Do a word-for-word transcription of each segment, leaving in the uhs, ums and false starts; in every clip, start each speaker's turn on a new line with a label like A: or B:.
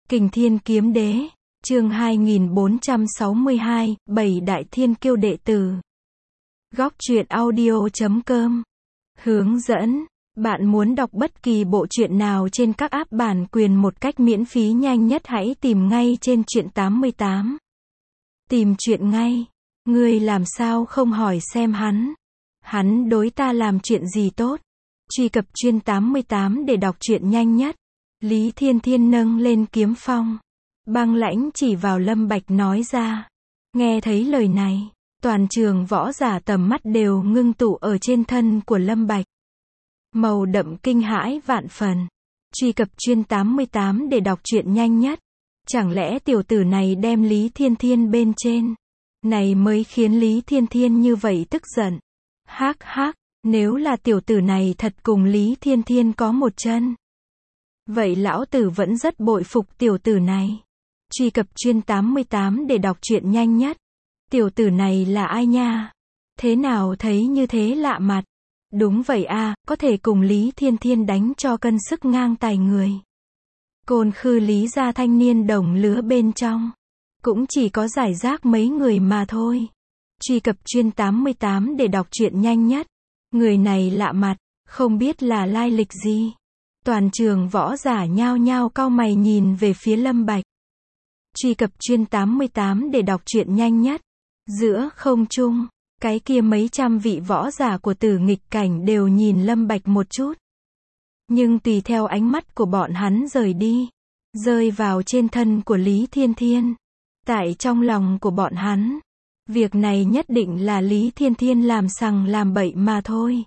A: Kình Thiên Kiếm Đế, chương hai nghìn bốn trăm sáu mươi hai, bảy đại thiên kiêu đệ tử. Góc truyện audio chấm com. Hướng dẫn, bạn muốn đọc bất kỳ bộ truyện nào trên các app bản quyền một cách miễn phí nhanh nhất hãy tìm ngay trên truyện tám mươi tám. Tìm truyện ngay. Ngươi làm sao không hỏi xem hắn? Hắn đối ta làm chuyện gì tốt? Truy cập truyện tám mươi tám để đọc truyện nhanh nhất. Lý Thiên Thiên nâng lên kiếm phong. Băng lãnh chỉ vào Lâm Bạch nói ra. Nghe thấy lời này, toàn trường võ giả tầm mắt đều ngưng tụ ở trên thân của Lâm Bạch. Màu đậm kinh hãi vạn phần. Truy cập truyện tám mươi tám để đọc truyện nhanh nhất. Chẳng lẽ tiểu tử này đem Lý Thiên Thiên bên trên? Này mới khiến Lý Thiên Thiên như vậy tức giận. Hắc hắc, nếu là tiểu tử này thật cùng Lý Thiên Thiên có một chân. Vậy lão tử vẫn rất bội phục tiểu tử này. Truy cập truyện tám mươi tám để đọc truyện nhanh nhất. Tiểu tử này là ai nha? Thế nào thấy như thế lạ mặt? Đúng vậy a, có thể cùng Lý Thiên Thiên đánh cho cân sức ngang tài người. Côn Khư Lý gia thanh niên đồng lứa bên trong. Cũng chỉ có giải rác mấy người mà thôi. Truy cập truyện tám mươi tám để đọc truyện nhanh nhất. Người này lạ mặt, không biết là lai lịch gì. Toàn trường võ giả nhao nhao cau mày nhìn về phía Lâm Bạch. Truy cập truyện tám mươi tám để đọc truyện nhanh nhất. Giữa không trung, cái kia mấy trăm vị võ giả của Tử Nghịch Cảnh đều nhìn Lâm Bạch một chút. Nhưng tùy theo ánh mắt của bọn hắn rời đi, rơi vào trên thân của Lý Thiên Thiên. Tại trong lòng của bọn hắn, việc này nhất định là Lý Thiên Thiên làm sằng làm bậy mà thôi.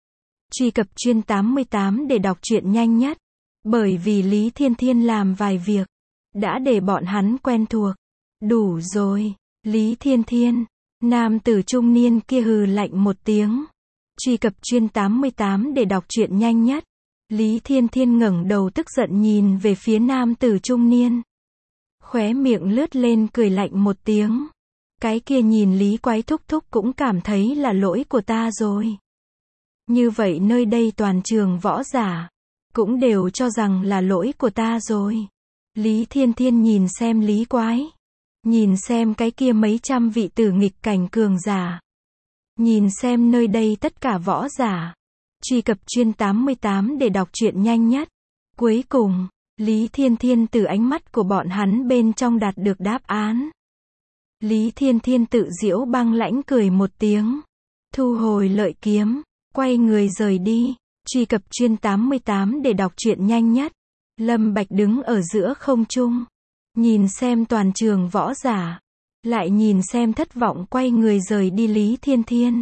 A: Truy cập truyện tám mươi tám để đọc truyện nhanh nhất. Bởi vì Lý Thiên Thiên làm vài việc, đã để bọn hắn quen thuộc. Đủ rồi, Lý Thiên Thiên. Nam tử trung niên kia hừ lạnh một tiếng. Truy cập truyện tám mươi tám để đọc truyện nhanh nhất. Lý Thiên Thiên ngẩng đầu tức giận nhìn về phía nam tử trung niên. Khóe miệng lướt lên cười lạnh một tiếng. Cái kia nhìn Lý Quái thúc thúc cũng cảm thấy là lỗi của ta rồi. Như vậy nơi đây toàn trường võ giả cũng đều cho rằng là lỗi của ta rồi. Lý Thiên Thiên nhìn xem Lý Quái. Nhìn xem cái kia mấy trăm vị Tử Nghịch Cảnh cường giả. Nhìn xem nơi đây tất cả võ giả. Truy cập truyện tám mươi tám để đọc truyện nhanh nhất. Cuối cùng, Lý Thiên Thiên từ ánh mắt của bọn hắn bên trong đạt được đáp án. Lý Thiên Thiên tự giễu băng lãnh cười một tiếng. Thu hồi lợi kiếm, quay người rời đi. Truy cập truyện tám mươi tám để đọc truyện nhanh nhất. Lâm Bạch đứng ở giữa không trung. Nhìn xem toàn trường võ giả. Lại nhìn xem thất vọng quay người rời đi Lý Thiên Thiên.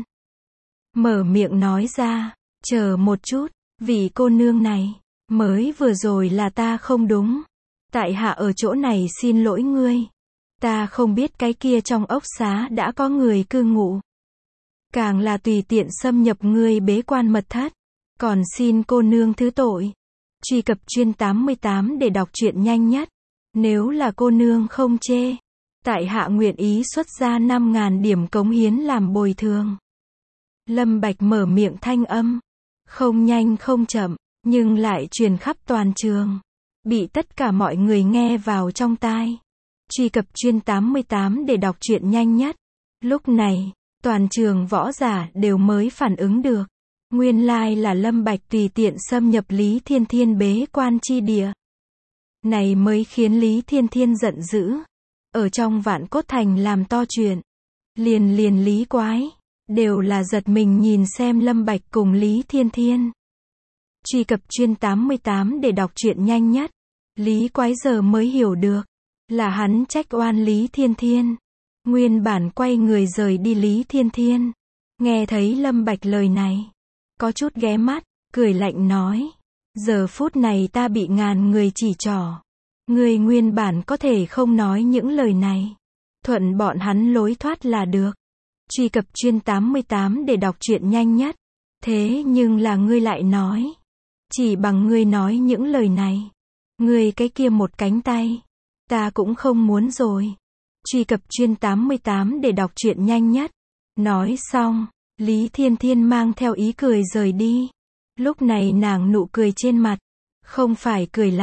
A: Mở miệng nói ra. Chờ một chút, vị cô nương này. Mới vừa rồi là ta không đúng. Tại hạ ở chỗ này xin lỗi ngươi. Ta không biết cái kia trong ốc xá đã có người cư ngụ. Càng là tùy tiện xâm nhập ngươi bế quan mật thất. Còn xin cô nương thứ tội. Truy cập truyện tám mươi tám để đọc truyện nhanh nhất. Nếu là cô nương không chê, tại hạ nguyện ý xuất ra năm ngàn điểm cống hiến làm bồi thường. Lâm Bạch mở miệng thanh âm. Không nhanh không chậm, nhưng lại truyền khắp toàn trường. Bị tất cả mọi người nghe vào trong tai. Truy cập truyện tám mươi tám để đọc truyện nhanh nhất. Lúc này, toàn trường võ giả đều mới phản ứng được. Nguyên lai là Lâm Bạch tùy tiện xâm nhập Lý Thiên Thiên bế quan chi địa. Này mới khiến Lý Thiên Thiên giận dữ. Ở trong Vạn Cốt Thành làm to chuyện. Liền liền Lý Quái. Đều là giật mình nhìn xem Lâm Bạch cùng Lý Thiên Thiên. Truy cập truyện tám mươi tám để đọc truyện nhanh nhất. Lý Quái giờ mới hiểu được. Là hắn trách oan Lý Thiên Thiên. Nguyên bản quay người rời đi Lý Thiên Thiên. Nghe thấy Lâm Bạch lời này. Có chút ghé mắt, cười lạnh nói. Giờ phút này ta bị ngàn người chỉ trỏ. Người nguyên bản có thể không nói những lời này. Thuận bọn hắn lối thoát là được. Truy cập truyện tám mươi tám để đọc truyện nhanh nhất. Thế nhưng là ngươi lại nói. Chỉ bằng ngươi nói những lời này. Ngươi cái kia một cánh tay. Ta cũng không muốn rồi. Truy cập truyện tám mươi tám để đọc truyện nhanh nhất. Nói xong, Lý Thiên Thiên mang theo ý cười rời đi. Lúc này nàng nụ cười trên mặt. Không phải cười lạnh,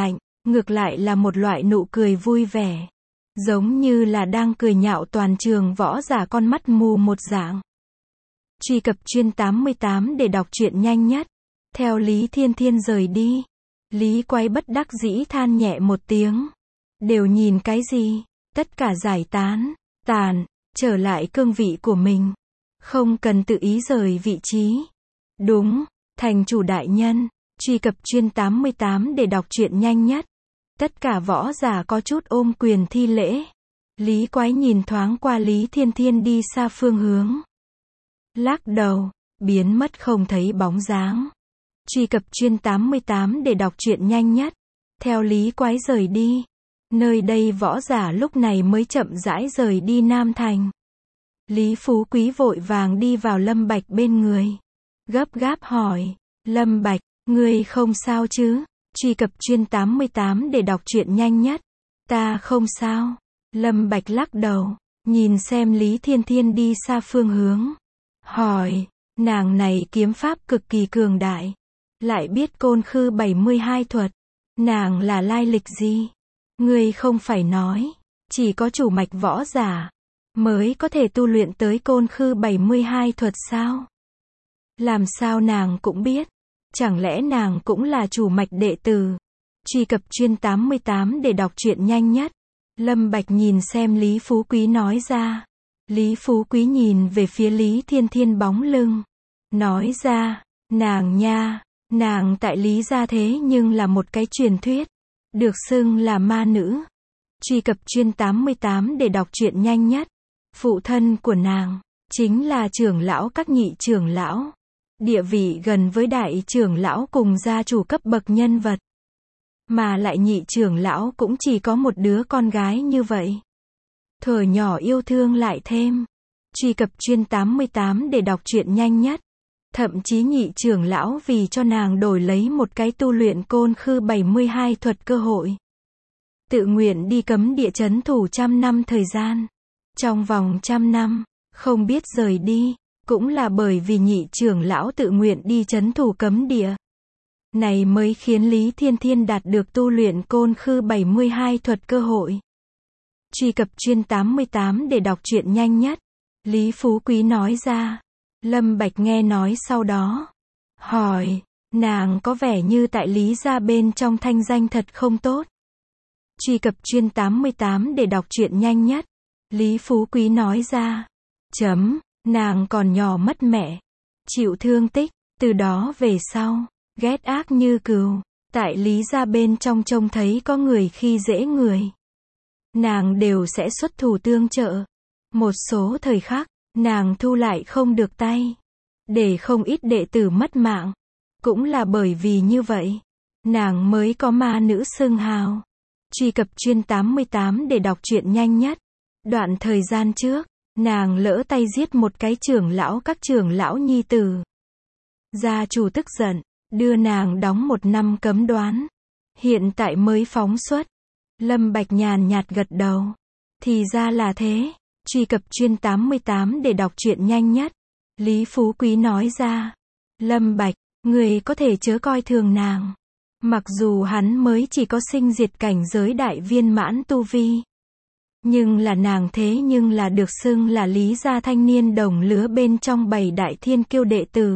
A: ngược lại là một loại nụ cười vui vẻ. Giống như là đang cười nhạo toàn trường võ giả con mắt mù một dạng. Truy cập chuyên tám mươi tám để đọc truyện nhanh nhất. Theo Lý Thiên Thiên rời đi, Lý Quái bất đắc dĩ than nhẹ một tiếng. Đều nhìn cái gì? Tất cả giải tán, tàn, trở lại cương vị của mình. Không cần tự ý rời vị trí. Đúng, thành chủ đại nhân. Truy cập chuyên tám mươi tám để đọc truyện nhanh nhất. Tất cả võ giả có chút ôm quyền thi lễ. Lý Quái nhìn thoáng qua Lý Thiên Thiên đi xa phương hướng. Lắc đầu, biến mất không thấy bóng dáng. Truy cập chuyên tám mươi tám để đọc truyện nhanh nhất. Theo Lý Quái rời đi, nơi đây võ giả lúc này mới chậm rãi rời đi Nam Thành. Lý Phú Quý vội vàng đi vào Lâm Bạch bên người. Gấp gáp hỏi, Lâm Bạch, ngươi không sao chứ? Truy cập chuyên tám mươi tám để đọc truyện nhanh nhất. Ta không sao. Lâm Bạch lắc đầu, nhìn xem Lý Thiên Thiên đi xa phương hướng. Hỏi, nàng này kiếm pháp cực kỳ cường đại. Lại biết côn khư bảy mươi hai thuật. Nàng là lai lịch gì? Ngươi không phải nói, chỉ có chủ mạch võ giả mới có thể tu luyện tới côn khư bảy mươi hai thuật sao? Làm sao nàng cũng biết? Chẳng lẽ nàng cũng là chủ mạch đệ tử? Truy cập chuyên tám mươi tám để đọc truyện nhanh nhất. Lâm Bạch nhìn xem Lý Phú Quý nói ra. Lý Phú Quý nhìn về phía Lý Thiên Thiên bóng lưng. Nói ra, nàng nha, nàng tại Lý gia thế nhưng là một cái truyền thuyết. Được xưng là ma nữ. Truy cập chuyên tám mươi tám để đọc truyện nhanh nhất. Phụ thân của nàng chính là trưởng lão các nhị trưởng lão. Địa vị gần với đại trưởng lão cùng gia chủ cấp bậc nhân vật. Mà lại nhị trưởng lão cũng chỉ có một đứa con gái như vậy. Thuở nhỏ yêu thương lại thêm. Truy cập chuyên tám mươi tám để đọc truyện nhanh nhất. Thậm chí nhị trưởng lão vì cho nàng đổi lấy một cái tu luyện côn khư bảy mươi hai thuật cơ hội. Tự nguyện đi cấm địa trấn thủ trăm năm thời gian. Trong vòng trăm năm, không biết rời đi, cũng là bởi vì nhị trưởng lão tự nguyện đi trấn thủ cấm địa. Này mới khiến Lý Thiên Thiên đạt được tu luyện côn khư bảy mươi hai thuật cơ hội. Truy cập chuyên tám mươi tám để đọc truyện nhanh nhất. Lý Phú Quý nói ra. Lâm Bạch nghe nói sau đó. Hỏi, nàng có vẻ như tại Lý gia bên trong thanh danh thật không tốt. Truy cập chuyên tám mươi tám để đọc truyện nhanh nhất. Lý Phú Quý nói ra. Chấm, nàng còn nhỏ mất mẹ. Chịu thương tích, từ đó về sau, ghét ác như cừu. Tại Lý gia bên trong trông thấy có người khi dễ người. Nàng đều sẽ xuất thủ tương trợ. Một số thời khắc, nàng thu lại không được tay. Để không ít đệ tử mất mạng. Cũng là bởi vì như vậy. Nàng mới có ma nữ xưng hào. Truy cập chuyên tám mươi tám để đọc truyện nhanh nhất. Đoạn thời gian trước, nàng lỡ tay giết một cái trưởng lão các trưởng lão nhi tử. Gia chủ tức giận, đưa nàng đóng một năm cấm đoán. Hiện tại mới phóng xuất. Lâm Bạch nhàn nhạt gật đầu. Thì ra là thế. Truy cập chuyên tám mươi tám để đọc truyện nhanh nhất. Lý Phú Quý nói ra. Lâm Bạch, người có thể chớ coi thường nàng. Mặc dù hắn mới chỉ có sinh diệt cảnh giới đại viên mãn tu vi. Nhưng là nàng thế nhưng là được xưng là Lý gia thanh niên đồng lứa bên trong bảy đại thiên kiêu đệ tử.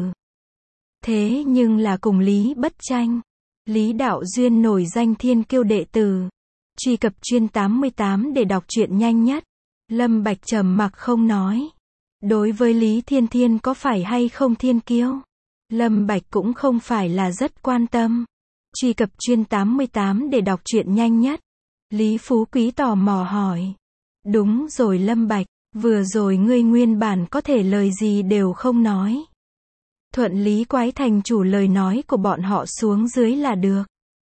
A: Thế nhưng là cùng Lý Bất Tranh, Lý Đạo Duyên nổi danh thiên kiêu đệ tử. Truy cập chuyên tám mươi tám để đọc truyện nhanh nhất. Lâm Bạch trầm mặc không nói. Đối với Lý Thiên Thiên có phải hay không thiên kiêu, Lâm Bạch cũng không phải là rất quan tâm. Truy cập chuyên tám mươi tám để đọc truyện nhanh nhất. Lý Phú Quý tò mò hỏi. Đúng rồi Lâm Bạch, vừa rồi ngươi nguyên bản có thể lời gì đều không nói. Thuận Lý Quái thành chủ lời nói của bọn họ xuống dưới là được.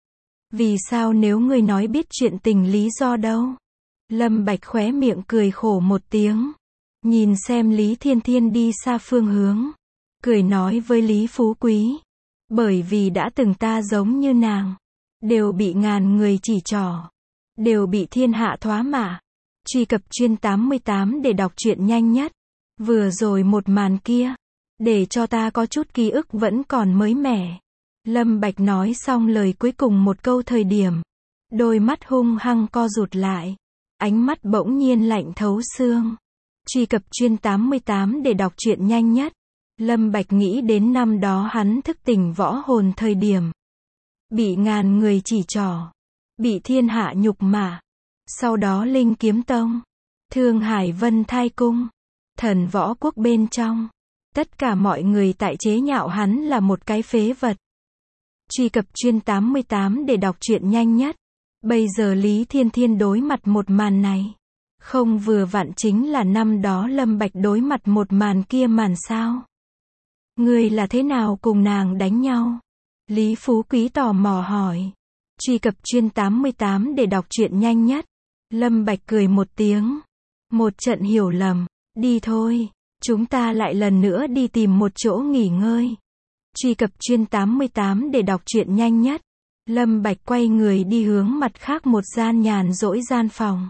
A: Vì sao nếu ngươi nói biết chuyện tình lý do đâu? Lâm Bạch khóe miệng cười khổ một tiếng. Nhìn xem Lý Thiên Thiên đi xa phương hướng. Cười nói với Lý Phú Quý. Bởi vì đã từng ta giống như nàng. Đều bị ngàn người chỉ trỏ. Đều bị thiên hạ thoá mạ. Truy cập chuyên tám mươi tám để đọc truyện nhanh nhất. Vừa rồi một màn kia. Để cho ta có chút ký ức vẫn còn mới mẻ. Lâm Bạch nói xong lời cuối cùng một câu thời điểm. Đôi mắt hung hăng co rụt lại. Ánh mắt bỗng nhiên lạnh thấu xương. Truy cập chuyên tám mươi tám để đọc truyện nhanh nhất. Lâm Bạch nghĩ đến năm đó hắn thức tỉnh võ hồn thời điểm. Bị ngàn người chỉ trỏ. Bị thiên hạ nhục mạ. Sau đó Linh Kiếm Tông. Thương Hải Vân Thai Cung. Thần Võ Quốc bên trong. Tất cả mọi người tại chế nhạo hắn là một cái phế vật. Truy cập chuyên tám mươi tám để đọc truyện nhanh nhất. Bây giờ Lý Thiên Thiên đối mặt một màn này. Không vừa vặn chính là năm đó Lâm Bạch đối mặt một màn kia màn sao? Ngươi là thế nào cùng nàng đánh nhau? Lý Phú Quý tò mò hỏi. Truy cập chuyên tám mươi tám để đọc truyện nhanh nhất. Lâm Bạch cười một tiếng. Một trận hiểu lầm. Đi thôi. Chúng ta lại lần nữa đi tìm một chỗ nghỉ ngơi. Truy cập chuyên tám mươi tám để đọc truyện nhanh nhất. Lâm Bạch quay người đi hướng mặt khác một gian nhàn rỗi gian phòng.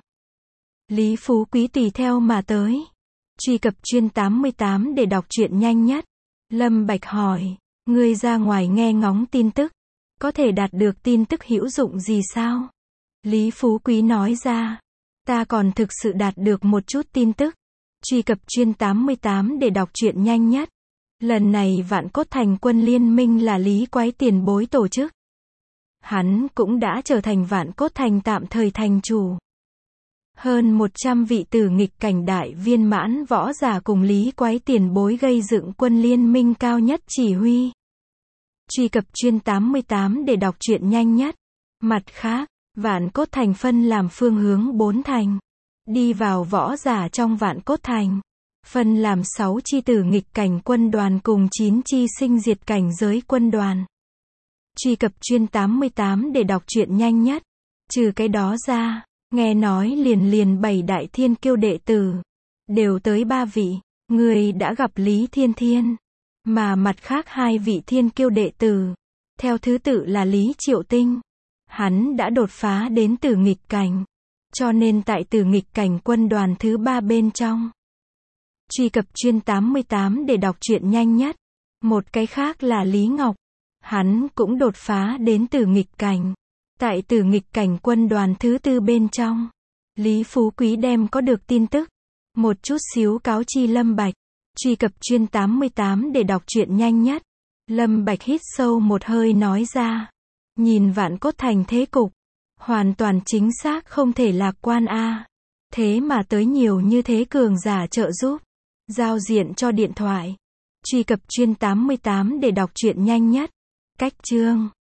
A: Lý Phú Quý tùy theo mà tới. Truy cập chuyên tám mươi tám để đọc truyện nhanh nhất. Lâm Bạch hỏi, ngươi ra ngoài nghe ngóng tin tức, có thể đạt được tin tức hữu dụng gì sao? Lý Phú Quý nói ra, ta còn thực sự đạt được một chút tin tức. Truy cập chuyên tám mươi tám để đọc truyện nhanh nhất. Lần này Vạn Cốt Thành quân liên minh là Lý Quái tiền bối tổ chức. Hắn cũng đã trở thành Vạn Cốt Thành tạm thời thành chủ. Hơn một trăm vị tử nghịch cảnh đại viên mãn võ giả cùng Lý Quái tiền bối gây dựng quân liên minh cao nhất chỉ huy. Truy cập chuyên tám mươi tám để đọc truyện nhanh nhất. Mặt khác, Vạn Cốt Thành phân làm phương hướng bốn thành. Đi vào võ giả trong Vạn Cốt Thành. Phân làm sáu chi tử nghịch cảnh quân đoàn cùng chín chi sinh diệt cảnh giới quân đoàn. Truy cập chuyên tám mươi tám để đọc truyện nhanh nhất. Trừ cái đó ra, nghe nói liền liền bảy đại thiên kiêu đệ tử. Đều tới ba vị. Người đã gặp Lý Thiên Thiên. Mà mặt khác hai vị thiên kiêu đệ tử. Theo thứ tự là Lý Triệu Tinh. Hắn đã đột phá đến tử nghịch cảnh. Cho nên tại tử nghịch cảnh quân đoàn thứ ba bên trong. Truy cập chuyên tám mươi tám để đọc truyện nhanh nhất. Một cái khác là Lý Ngọc. Hắn cũng đột phá đến tử nghịch cảnh. Tại tử nghịch cảnh quân đoàn thứ tư bên trong. Lý Phú Quý đem có được tin tức. Một chút xíu cáo chi Lâm Bạch. Truy cập chuyên tám mươi tám để đọc truyện nhanh nhất. Lâm Bạch hít sâu một hơi nói ra. Nhìn Vạn Cốt Thành thế cục. Hoàn toàn chính xác không thể lạc quan a. Thế mà tới nhiều như thế cường giả trợ giúp. Giao diện cho điện thoại. Truy cập chuyên tám mươi tám để đọc truyện nhanh nhất. Cách chương